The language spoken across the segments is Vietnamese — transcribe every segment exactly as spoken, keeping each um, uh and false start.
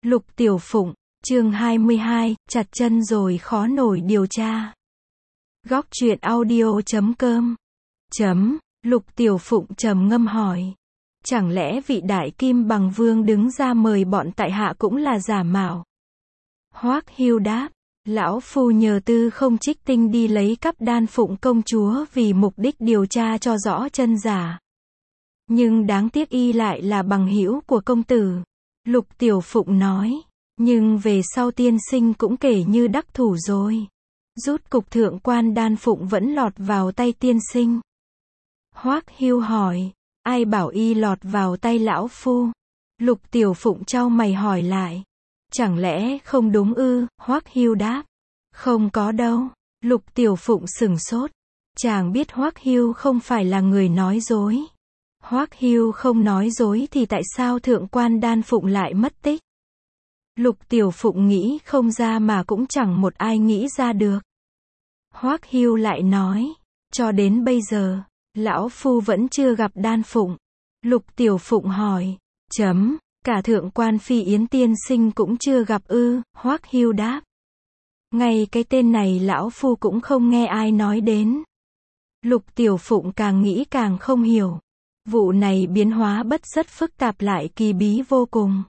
Lục Tiểu Phụng, chương hai mươi hai, chặt chân rồi khó nổi điều tra. Góc truyện audio chấm com. Chấm, Lục Tiểu Phụng trầm ngâm hỏi. Chẳng lẽ vị đại kim bằng vương đứng ra mời bọn tại hạ cũng là giả mạo? Hoắc Hưu đáp, lão phu nhờ tư không trích tinh đi lấy cắp đan phụng công chúa vì mục đích điều tra cho rõ chân giả. Nhưng đáng tiếc y lại là bằng hữu của công tử. Lục Tiểu Phụng nói, nhưng về sau tiên sinh cũng kể như đắc thủ rồi. Rút cục thượng quan đan phụng vẫn lọt vào tay tiên sinh. Hoắc Hưu hỏi, ai bảo y lọt vào tay lão phu? Lục Tiểu Phụng chau mày hỏi lại, chẳng lẽ không đúng ư? Hoắc Hưu đáp, không có đâu. Lục Tiểu Phụng sửng sốt, chàng biết Hoắc Hưu không phải là người nói dối. Hoắc Hưu không nói dối thì tại sao thượng quan đan phụng lại mất tích? Lục Tiểu Phụng nghĩ không ra mà cũng chẳng một ai nghĩ ra được. Hoắc Hưu lại nói, cho đến bây giờ, lão phu vẫn chưa gặp đan phụng. Lục Tiểu Phụng hỏi, chấm, cả thượng quan phi yến tiên sinh cũng chưa gặp ư? Hoắc Hưu đáp, ngay cái tên này lão phu cũng không nghe ai nói đến. Lục Tiểu Phụng càng nghĩ càng không hiểu. Vụ này biến hóa bất rất phức tạp lại kỳ bí vô cùng.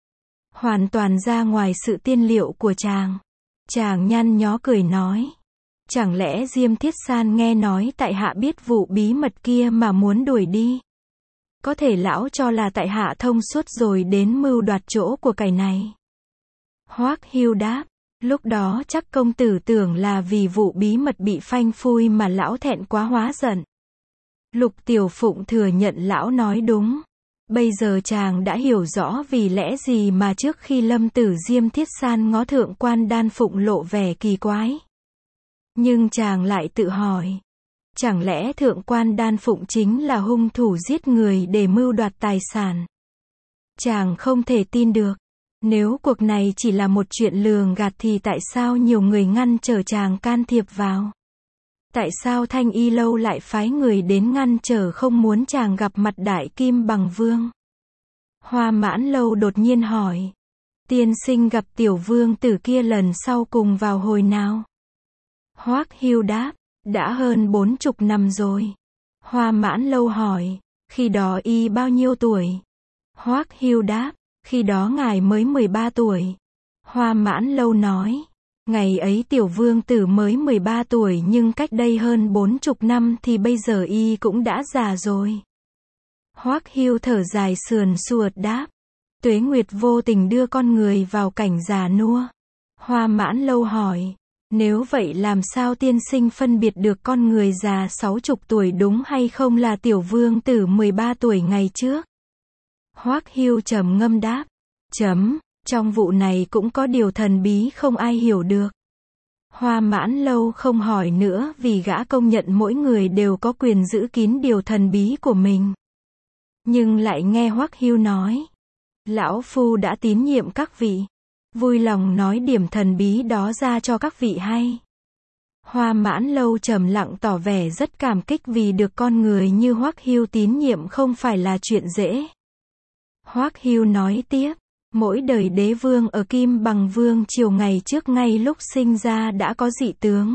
Hoàn toàn ra ngoài sự tiên liệu của chàng. Chàng nhăn nhó cười nói, chẳng lẽ Diêm Thiết San nghe nói tại hạ biết vụ bí mật kia mà muốn đuổi đi? Có thể lão cho là tại hạ thông suốt rồi đến mưu đoạt chỗ của cải này. Hoắc Hưu đáp, lúc đó chắc công tử tưởng là vì vụ bí mật bị phanh phui mà lão thẹn quá hóa giận. Lục Tiểu Phụng thừa nhận lão nói đúng. Bây giờ chàng đã hiểu rõ vì lẽ gì mà trước khi lâm tử Diêm Thiết San ngó thượng quan đan phụng lộ vẻ kỳ quái. Nhưng chàng lại tự hỏi, chẳng lẽ thượng quan đan phụng chính là hung thủ giết người để mưu đoạt tài sản? Chàng không thể tin được. Nếu cuộc này chỉ là một chuyện lường gạt thì tại sao nhiều người ngăn trở chàng can thiệp vào? Tại sao Thanh Y Lâu lại phái người đến ngăn trở không muốn chàng gặp mặt đại kim bằng vương? Hoa Mãn Lâu đột nhiên hỏi, tiên sinh gặp tiểu vương tử kia lần sau cùng vào hồi nào? Hoắc Hưu đáp, đã hơn bốn chục năm rồi. Hoa Mãn Lâu hỏi, khi đó y bao nhiêu tuổi? Hoắc Hưu đáp, khi đó ngài mới mười ba tuổi. Hoa Mãn Lâu nói, ngày ấy tiểu vương tử mới mười ba tuổi nhưng cách đây hơn bốn chục năm thì bây giờ y cũng đã già rồi. Hoắc Hưu thở dài sườn suột đáp, tuế nguyệt vô tình đưa con người vào cảnh già nua. Hoa Mãn Lâu hỏi, nếu vậy làm sao tiên sinh phân biệt được con người già sáu chục tuổi đúng hay không là tiểu vương tử mười ba tuổi ngày trước? Hoắc Hưu trầm ngâm đáp, chấm, trong vụ này cũng có điều thần bí không ai hiểu được. Hoa Mãn Lâu không hỏi nữa vì gã công nhận mỗi người đều có quyền giữ kín điều thần bí của mình. Nhưng lại nghe Hoắc Hưu nói, lão phu đã tín nhiệm các vị, vui lòng nói điểm thần bí đó ra cho các vị hay. Hoa Mãn Lâu trầm lặng tỏ vẻ rất cảm kích vì được con người như Hoắc Hưu tín nhiệm không phải là chuyện dễ. Hoắc Hưu nói tiếp, mỗi đời đế vương ở Kim Bằng Vương triều ngày trước ngay lúc sinh ra đã có dị tướng.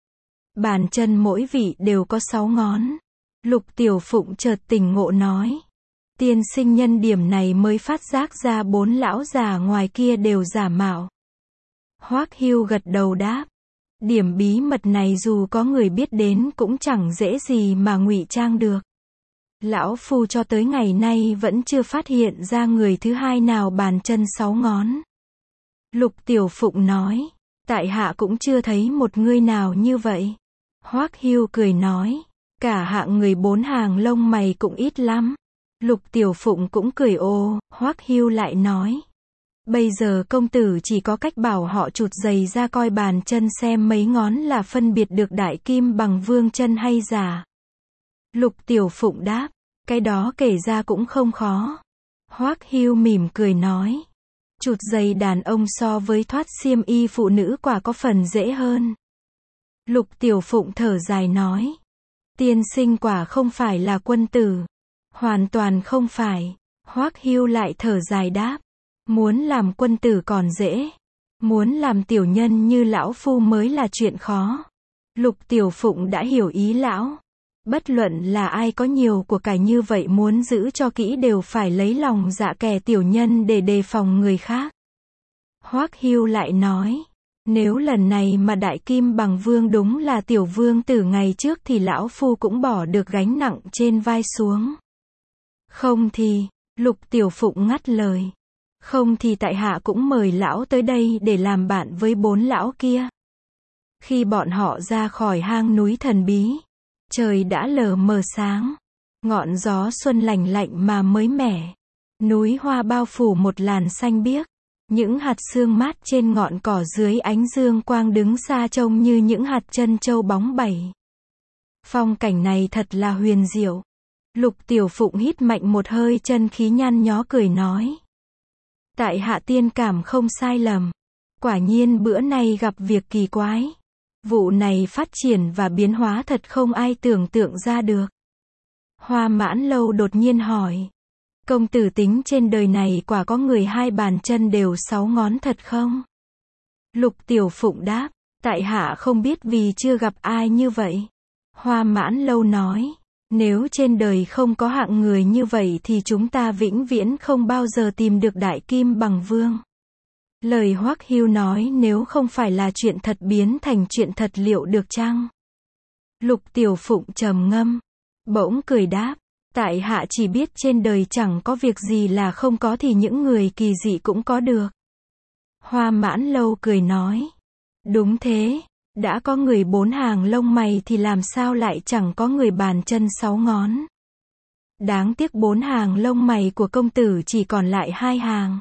Bàn chân mỗi vị đều có sáu ngón. Lục Tiểu Phụng chợt tỉnh ngộ nói, tiên sinh nhân điểm này mới phát giác ra bốn lão già ngoài kia đều giả mạo. Hoắc Hưu gật đầu đáp, điểm bí mật này dù có người biết đến cũng chẳng dễ gì mà ngụy trang được. Lão phu cho tới ngày nay vẫn chưa phát hiện ra người thứ hai nào bàn chân sáu ngón. Lục Tiểu Phụng nói, tại hạ cũng chưa thấy một người nào như vậy. Hoắc Hưu cười nói, cả hạng người bốn hàng lông mày cũng ít lắm. Lục Tiểu Phụng cũng cười ồ. Hoắc Hưu lại nói, bây giờ công tử chỉ có cách bảo họ chụt giày ra coi bàn chân xem mấy ngón là phân biệt được đại kim bằng vương chân hay giả. Lục Tiểu Phụng đáp, cái đó kể ra cũng không khó. Hoắc Hưu mỉm cười nói, chụt giày đàn ông so với thoát xiêm y phụ nữ quả có phần dễ hơn. Lục Tiểu Phụng thở dài nói, tiên sinh quả không phải là quân tử. Hoàn toàn không phải. Hoắc Hưu lại thở dài đáp, Muốn làm quân tử còn dễ. Muốn làm tiểu nhân như lão phu mới là chuyện khó. Lục Tiểu Phụng đã hiểu ý lão. Bất luận là ai có nhiều của cải như vậy muốn giữ cho kỹ đều phải lấy lòng dạ kẻ tiểu nhân để đề phòng người khác. Hoắc Hưu lại nói, nếu lần này mà Đại Kim Bằng Vương đúng là tiểu vương tử ngày trước thì lão phu cũng bỏ được gánh nặng trên vai xuống. Không thì, Lục Tiểu Phụng ngắt lời. Không thì tại hạ cũng mời lão tới đây để làm bạn với bốn lão kia. Khi bọn họ ra khỏi hang núi thần bí, trời đã lờ mờ sáng. Ngọn gió xuân lành lạnh mà mới mẻ. Núi hoa bao phủ một làn xanh biếc. Những hạt sương mát trên ngọn cỏ dưới ánh dương quang đứng xa trông như những hạt trân châu bóng bẩy. Phong cảnh này thật là huyền diệu. Lục Tiểu Phụng hít mạnh một hơi chân khí nhăn nhó cười nói. Tại hạ tiên cảm không sai lầm. Quả nhiên bữa nay gặp việc kỳ quái. Vụ này phát triển và biến hóa thật không ai tưởng tượng ra được. Hoa Mãn Lâu đột nhiên hỏi. Công tử tính trên đời này quả có người hai bàn chân đều sáu ngón thật không? Lục Tiểu Phụng đáp. Tại hạ không biết vì chưa gặp ai như vậy. Hoa Mãn Lâu nói. Nếu trên đời không có hạng người như vậy thì chúng ta vĩnh viễn không bao giờ tìm được Đại Kim Bằng Vương. Lời Hoắc Hưu nói nếu không phải là chuyện thật biến thành chuyện thật liệu được chăng? Lục Tiểu Phụng trầm ngâm, bỗng cười đáp, tại hạ chỉ biết trên đời chẳng có việc gì là không có thì những người kỳ dị cũng có được. Hoa Mãn Lâu cười nói, đúng thế, đã có người bốn hàng lông mày thì làm sao lại chẳng có người bàn chân sáu ngón. Đáng tiếc bốn hàng lông mày của công tử chỉ còn lại hai hàng.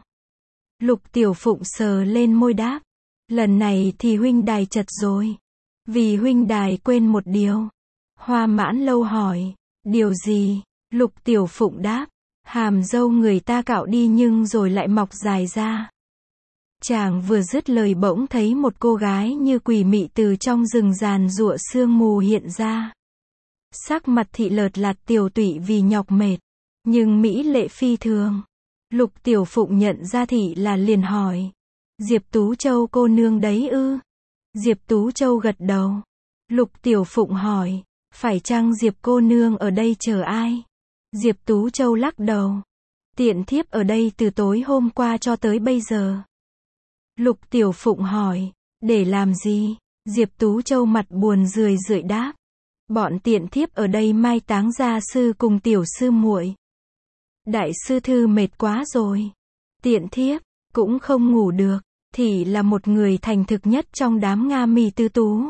Lục Tiểu Phụng sờ lên môi đáp, lần này thì huynh đài chật rồi. Vì huynh đài quên một điều. Hoa Mãn Lâu hỏi, điều gì? Lục Tiểu Phụng đáp, hàm râu người ta cạo đi nhưng rồi lại mọc dài ra. Chàng vừa dứt lời bỗng thấy một cô gái như quỷ mị từ trong rừng giàn giụa sương mù hiện ra. Sắc mặt thị lợt lạt tiều tụy vì nhọc mệt, nhưng mỹ lệ phi thường. Lục Tiểu Phụng nhận ra thị là liền hỏi, Diệp Tú Châu cô nương đấy ư? Diệp Tú Châu gật đầu. Lục Tiểu Phụng hỏi, phải chăng Diệp cô nương ở đây chờ ai? Diệp Tú Châu lắc đầu. Tiện thiếp ở đây từ tối hôm qua cho tới bây giờ. Lục Tiểu Phụng hỏi, để làm gì? Diệp Tú Châu mặt buồn rười rượi đáp, bọn tiện thiếp ở đây mai táng gia sư cùng tiểu sư muội. Đại sư thư mệt quá rồi. Tiện thiếp cũng không ngủ được. Thì là một người thành thực nhất trong đám Nga mi tư tú.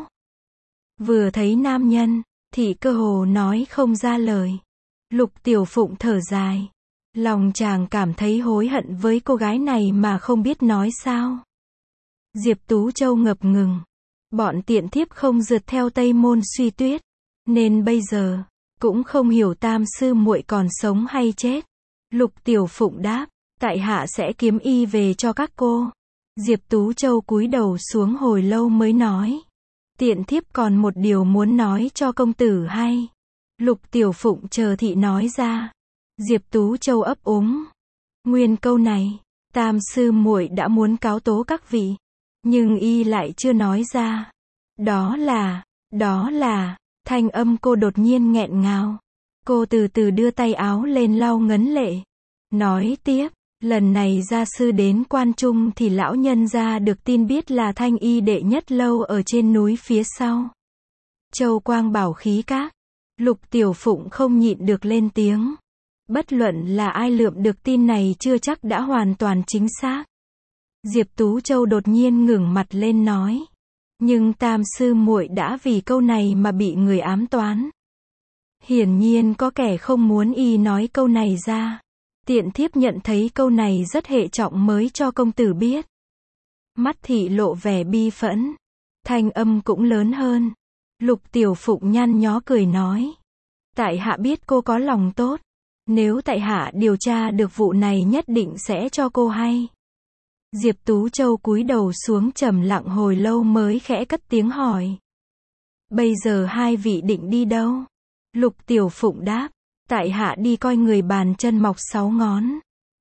Vừa thấy nam nhân, thì cơ hồ nói không ra lời. Lục Tiểu Phụng thở dài. Lòng chàng cảm thấy hối hận với cô gái này mà không biết nói sao. Diệp Tú Châu ngập ngừng. Bọn tiện thiếp không rượt theo Tây Môn Suy Tuyết, nên bây giờ cũng không hiểu tam sư muội còn sống hay chết. Lục Tiểu Phụng đáp, tại hạ sẽ kiếm y về cho các cô. Diệp Tú Châu cúi đầu xuống hồi lâu mới nói, tiện thiếp còn một điều muốn nói cho công tử hay. Lục Tiểu Phụng chờ thị nói ra. Diệp Tú Châu ấp úng. Nguyên câu này, tam sư muội đã muốn cáo tố các vị, nhưng y lại chưa nói ra. Đó là, đó là, thanh âm cô đột nhiên nghẹn ngào. Cô từ từ đưa tay áo lên lau ngấn lệ. Nói tiếp, lần này gia sư đến Quan Trung thì lão nhân gia được tin biết là thanh y đệ nhất lâu ở trên núi phía sau. Châu Quang Bảo Khí Các. Lục Tiểu Phụng không nhịn được lên tiếng. Bất luận là ai lượm được tin này chưa chắc đã hoàn toàn chính xác. Diệp Tú Châu đột nhiên ngẩng mặt lên nói, nhưng tam sư muội đã vì câu này mà bị người ám toán. Hiển nhiên có kẻ không muốn y nói câu này ra. Tiện thiếp nhận thấy câu này rất hệ trọng mới cho công tử biết. Mắt thị lộ vẻ bi phẫn. Thanh âm cũng lớn hơn. Lục Tiểu Phụng nhăn nhó cười nói, tại hạ biết cô có lòng tốt. Nếu tại hạ điều tra được vụ này nhất định sẽ cho cô hay. Diệp Tú Châu cúi đầu xuống trầm lặng hồi lâu mới khẽ cất tiếng hỏi, bây giờ hai vị định đi đâu? Lục Tiểu Phụng đáp, tại hạ đi coi người bàn chân mọc sáu ngón.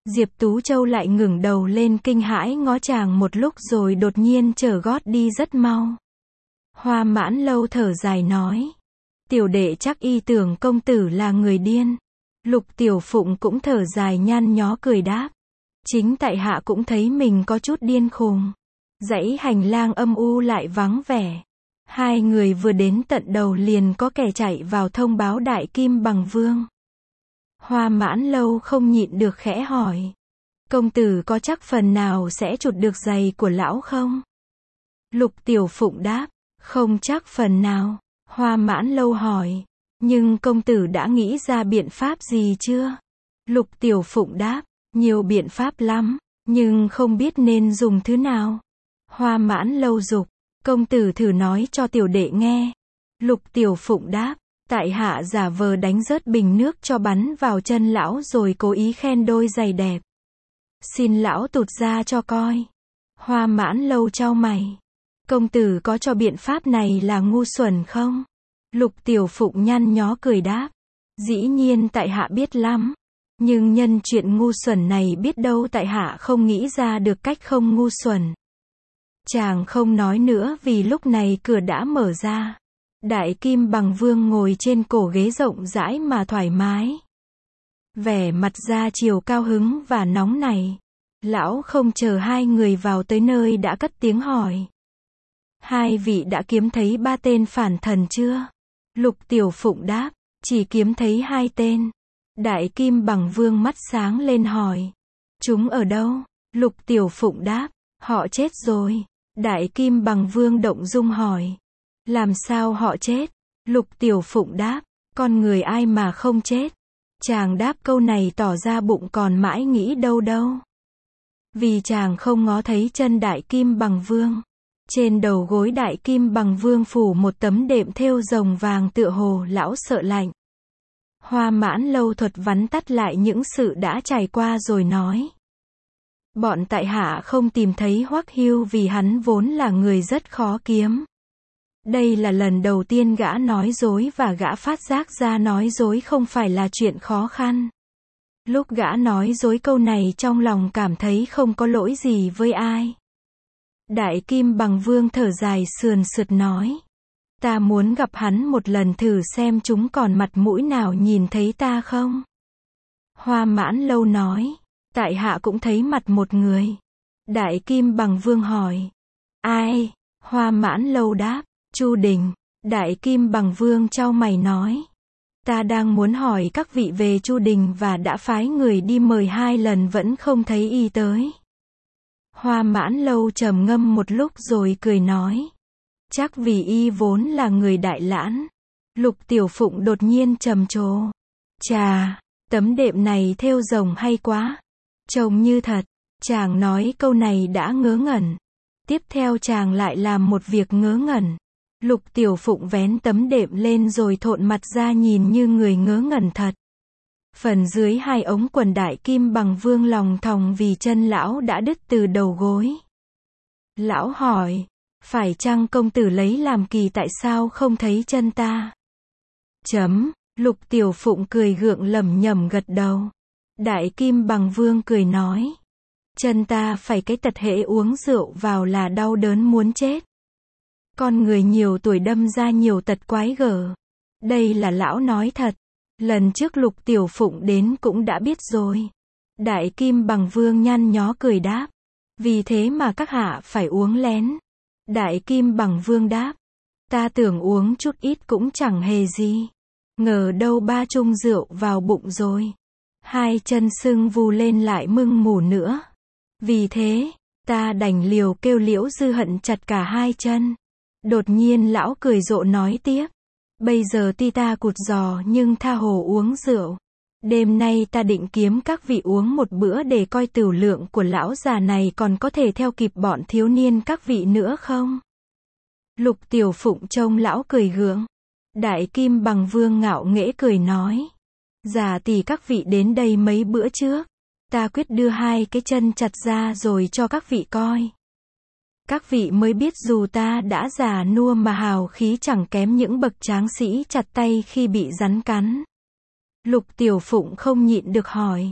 Diệp Tú Châu lại ngẩng đầu lên kinh hãi ngó chàng một lúc rồi đột nhiên trở gót đi rất mau. Hoa Mãn Lâu thở dài nói. Tiểu đệ chắc y tưởng công tử là người điên. Lục Tiểu Phụng cũng thở dài nhăn nhó cười đáp. Chính tại hạ cũng thấy mình có chút điên khùng. Dãy hành lang âm u lại vắng vẻ. Hai người vừa đến tận đầu liền có kẻ chạy vào thông báo Đại Kim Bằng Vương. Hoa Mãn Lâu không nhịn được khẽ hỏi. Công tử có chắc phần nào sẽ chụt được giày của lão không? Lục Tiểu Phụng đáp. Không chắc phần nào. Hoa Mãn Lâu hỏi. Nhưng công tử đã nghĩ ra biện pháp gì chưa? Lục Tiểu Phụng đáp. Nhiều biện pháp lắm, nhưng không biết nên dùng thứ nào. Hoa Mãn Lâu dục. Công tử thử nói cho tiểu đệ nghe. Lục Tiểu Phụng đáp. Tại hạ giả vờ đánh rớt bình nước cho bắn vào chân lão rồi cố ý khen đôi giày đẹp. Xin lão tụt ra cho coi. Hoa Mãn Lâu chau mày. Công tử có cho biện pháp này là ngu xuẩn không? Lục Tiểu Phụng nhăn nhó cười đáp. Dĩ nhiên tại hạ biết lắm. Nhưng nhân chuyện ngu xuẩn này biết đâu tại hạ không nghĩ ra được cách không ngu xuẩn. Chàng không nói nữa vì lúc này cửa đã mở ra. Đại Kim Bằng Vương ngồi trên cổ ghế rộng rãi mà thoải mái. Vẻ mặt ra chiều cao hứng và nóng này. Lão không chờ hai người vào tới nơi đã cất tiếng hỏi. Hai vị đã kiếm thấy ba tên phản thần chưa? Lục Tiểu Phụng đáp. Chỉ kiếm thấy hai tên. Đại Kim Bằng Vương mắt sáng lên hỏi. Chúng ở đâu? Lục Tiểu Phụng đáp. Họ chết rồi. Đại Kim Bằng Vương động dung hỏi. Làm sao họ chết? Lục Tiểu Phụng đáp. Con người ai mà không chết? Chàng đáp câu này tỏ ra bụng còn mãi nghĩ đâu đâu. Vì chàng không ngó thấy chân Đại Kim Bằng Vương. Trên đầu gối Đại Kim Bằng Vương phủ một tấm đệm thêu rồng vàng tựa hồ lão sợ lạnh. Hoa Mãn Lâu thuật vắn tắt lại những sự đã trải qua rồi nói. Bọn tại hạ không tìm thấy Hoắc Hưu vì hắn vốn là người rất khó kiếm. Đây là lần đầu tiên gã nói dối và gã phát giác ra nói dối không phải là chuyện khó khăn. Lúc gã nói dối câu này trong lòng cảm thấy không có lỗi gì với ai. Đại Kim Bằng Vương thở dài sườn sượt nói. Ta muốn gặp hắn một lần thử xem chúng còn mặt mũi nào nhìn thấy ta không? Hoa Mãn Lâu nói. Tại hạ cũng thấy mặt một người. Đại Kim Bằng Vương hỏi. Ai? Hoa Mãn Lâu đáp. Chu Đình. Đại Kim Bằng Vương chau mày nói. Ta đang muốn hỏi các vị về Chu Đình và đã phái người đi mời hai lần vẫn không thấy y tới. Hoa Mãn Lâu trầm ngâm một lúc rồi cười nói. Chắc vì y vốn là người Đại Lãn. Lục Tiểu Phụng đột nhiên trầm trồ. Chà, tấm đệm này thêu rồng hay quá. Trông như thật. Chàng nói câu này đã ngớ ngẩn. Tiếp theo chàng lại làm một việc ngớ ngẩn. Lục Tiểu Phụng vén tấm đệm lên rồi thộn mặt ra nhìn như người ngớ ngẩn thật. Phần dưới hai ống quần Đại Kim Bằng Vương lòng thòng vì chân lão đã đứt từ đầu gối. Lão hỏi. Phải chăng công tử lấy làm kỳ tại sao không thấy chân ta? Chấm. Lục Tiểu Phụng cười gượng lẩm nhẩm gật đầu. Đại Kim Bằng Vương cười nói. Chân ta phải cái tật hễ uống rượu vào là đau đớn muốn chết. Con người nhiều tuổi đâm ra nhiều tật quái gở. Đây là lão nói thật. Lần trước Lục Tiểu Phụng đến cũng đã biết rồi. Đại Kim Bằng Vương nhăn nhó cười đáp. Vì thế mà các hạ phải uống lén. Đại Kim Bằng Vương đáp. Ta tưởng uống chút ít cũng chẳng hề gì. Ngờ đâu ba chung rượu vào bụng rồi. Hai chân sưng vù lên lại mưng mủ nữa. Vì thế, ta đành liều kêu Liễu Dư Hận chặt cả hai chân. Đột nhiên lão cười rộ nói tiếp. Bây giờ ti ta cụt giò nhưng tha hồ uống rượu. Đêm nay ta định kiếm các vị uống một bữa để coi tửu lượng của lão già này còn có thể theo kịp bọn thiếu niên các vị nữa không? Lục Tiểu Phụng trông lão cười gượng. Đại Kim Bằng Vương ngạo nghễ cười nói. Già tỷ các vị đến đây mấy bữa trước. Ta quyết đưa hai cái chân chặt ra rồi cho các vị coi. Các vị mới biết dù ta đã già nua mà hào khí chẳng kém những bậc tráng sĩ chặt tay khi bị rắn cắn. Lục Tiểu Phụng không nhịn được hỏi.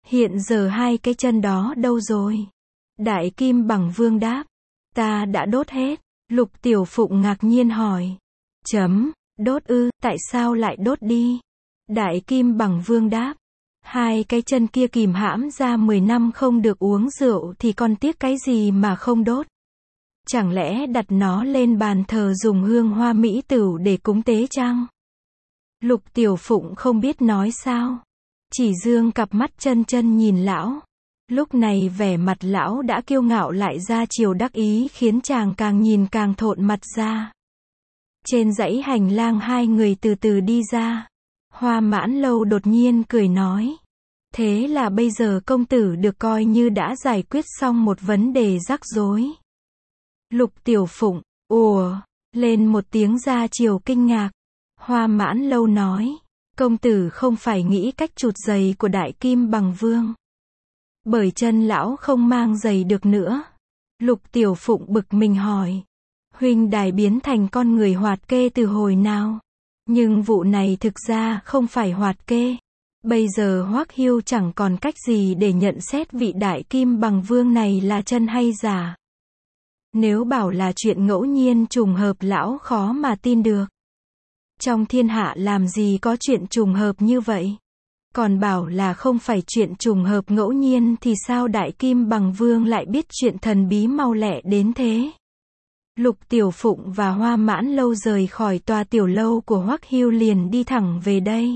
Hiện giờ hai cái chân đó đâu rồi? Đại Kim Bằng Vương đáp. Ta đã đốt hết. Lục Tiểu Phụng ngạc nhiên hỏi. Chấm, đốt ư, tại sao lại đốt đi? Đại Kim Bằng Vương đáp. Hai cái chân kia kìm hãm ra mười năm không được uống rượu thì còn tiếc cái gì mà không đốt? Chẳng lẽ đặt nó lên bàn thờ dùng hương hoa mỹ tửu để cúng tế chăng? Lục Tiểu Phụng không biết nói sao. Chỉ dương cặp mắt chân chân nhìn lão. Lúc này vẻ mặt lão đã kiêu ngạo lại ra chiều đắc ý khiến chàng càng nhìn càng thộn mặt ra. Trên dãy hành lang hai người từ từ đi ra. Hoa Mãn Lâu đột nhiên cười nói. Thế là bây giờ công tử được coi như đã giải quyết xong một vấn đề rắc rối. Lục Tiểu Phụng, ùa, lên một tiếng ra chiều kinh ngạc. Hoa Mãn Lâu nói. Công tử không phải nghĩ cách chụt giày của Đại Kim Bằng Vương. Bởi chân lão không mang giày được nữa. Lục Tiểu Phụng bực mình hỏi. Huynh đài biến thành con người hoạt kê từ hồi nào? Nhưng vụ này thực ra không phải hoạt kê. Bây giờ Hoắc Hiêu chẳng còn cách gì để nhận xét vị Đại Kim Bằng Vương này là chân hay giả. Nếu bảo là chuyện ngẫu nhiên trùng hợp lão khó mà tin được. Trong thiên hạ làm gì có chuyện trùng hợp như vậy? Còn bảo là không phải chuyện trùng hợp ngẫu nhiên thì sao Đại Kim Bằng Vương lại biết chuyện thần bí mau lẹ đến thế? Lục Tiểu Phụng và Hoa Mãn Lâu rời khỏi tòa tiểu lâu của Hoắc Hiêu liền đi thẳng về đây.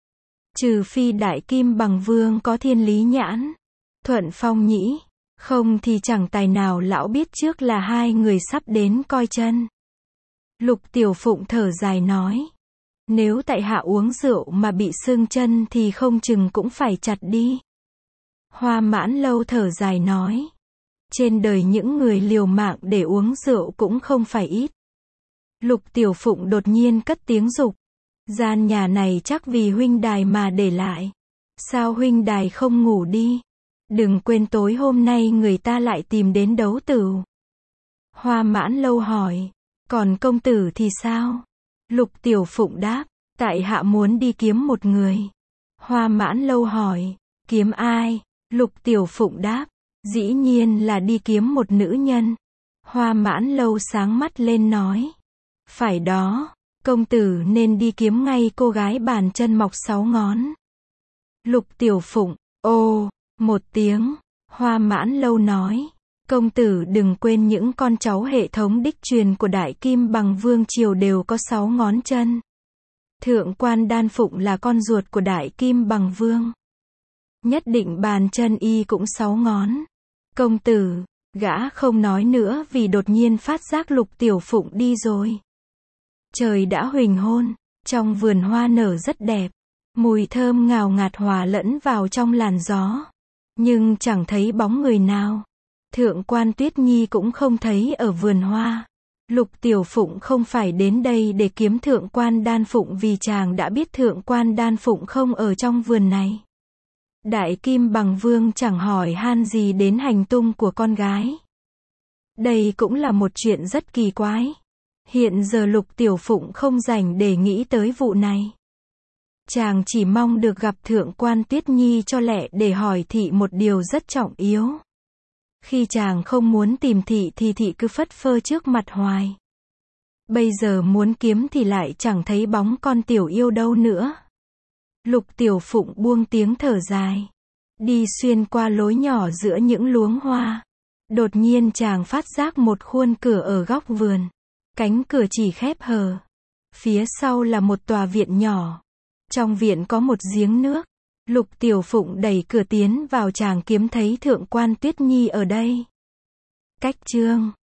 Trừ phi Đại Kim Bằng Vương có thiên lý nhãn, thuận phong nhĩ, không thì chẳng tài nào lão biết trước là hai người sắp đến coi chân. Lục Tiểu Phụng thở dài nói. Nếu tại hạ uống rượu mà bị sưng chân thì không chừng cũng phải chặt đi. Hoa Mãn Lâu thở dài nói. Trên đời những người liều mạng để uống rượu cũng không phải ít. Lục Tiểu Phụng đột nhiên cất tiếng dục. Gian nhà này chắc vì huynh đài mà để lại. Sao huynh đài không ngủ đi? Đừng quên tối hôm nay người ta lại tìm đến đấu tử. Hoa Mãn Lâu hỏi. Còn công tử thì sao? Lục Tiểu Phụng đáp. Tại hạ muốn đi kiếm một người. Hoa Mãn Lâu hỏi. Kiếm ai? Lục Tiểu Phụng đáp. Dĩ nhiên là đi kiếm một nữ nhân. Hoa Mãn Lâu sáng mắt lên nói. Phải đó, công tử nên đi kiếm ngay cô gái bàn chân mọc sáu ngón. Lục Tiểu Phụng, ô, một tiếng. Hoa Mãn Lâu nói. Công tử đừng quên những con cháu hệ thống đích truyền của Đại Kim Bằng Vương triều đều có sáu ngón chân. Thượng quan Đan Phụng là con ruột của Đại Kim Bằng Vương. Nhất định bàn chân y cũng sáu ngón. Công tử, gã không nói nữa vì đột nhiên phát giác Lục Tiểu Phụng đi rồi. Trời đã huỳnh hôn, trong vườn hoa nở rất đẹp. Mùi thơm ngào ngạt hòa lẫn vào trong làn gió. Nhưng chẳng thấy bóng người nào. Thượng quan Tuyết Nhi cũng không thấy ở vườn hoa. Lục Tiểu Phụng không phải đến đây để kiếm Thượng quan Đan Phụng vì chàng đã biết Thượng quan Đan Phụng không ở trong vườn này. Đại Kim Bằng Vương chẳng hỏi han gì đến hành tung của con gái. Đây cũng là một chuyện rất kỳ quái. Hiện giờ Lục Tiểu Phụng không rảnh để nghĩ tới vụ này. Chàng chỉ mong được gặp Thượng quan Tuyết Nhi cho lẹ để hỏi thị một điều rất trọng yếu. Khi chàng không muốn tìm thị thì thị cứ phất phơ trước mặt hoài. Bây giờ muốn kiếm thì lại chẳng thấy bóng con tiểu yêu đâu nữa. Lục Tiểu Phụng buông tiếng thở dài. Đi xuyên qua lối nhỏ giữa những luống hoa. Đột nhiên chàng phát giác một khuôn cửa ở góc vườn. Cánh cửa chỉ khép hờ. Phía sau là một tòa viện nhỏ. Trong viện có một giếng nước. Lục Tiểu Phụng đẩy cửa tiến vào chàng kiếm thấy Thượng quan Tuyết Nhi ở đây. Cách chương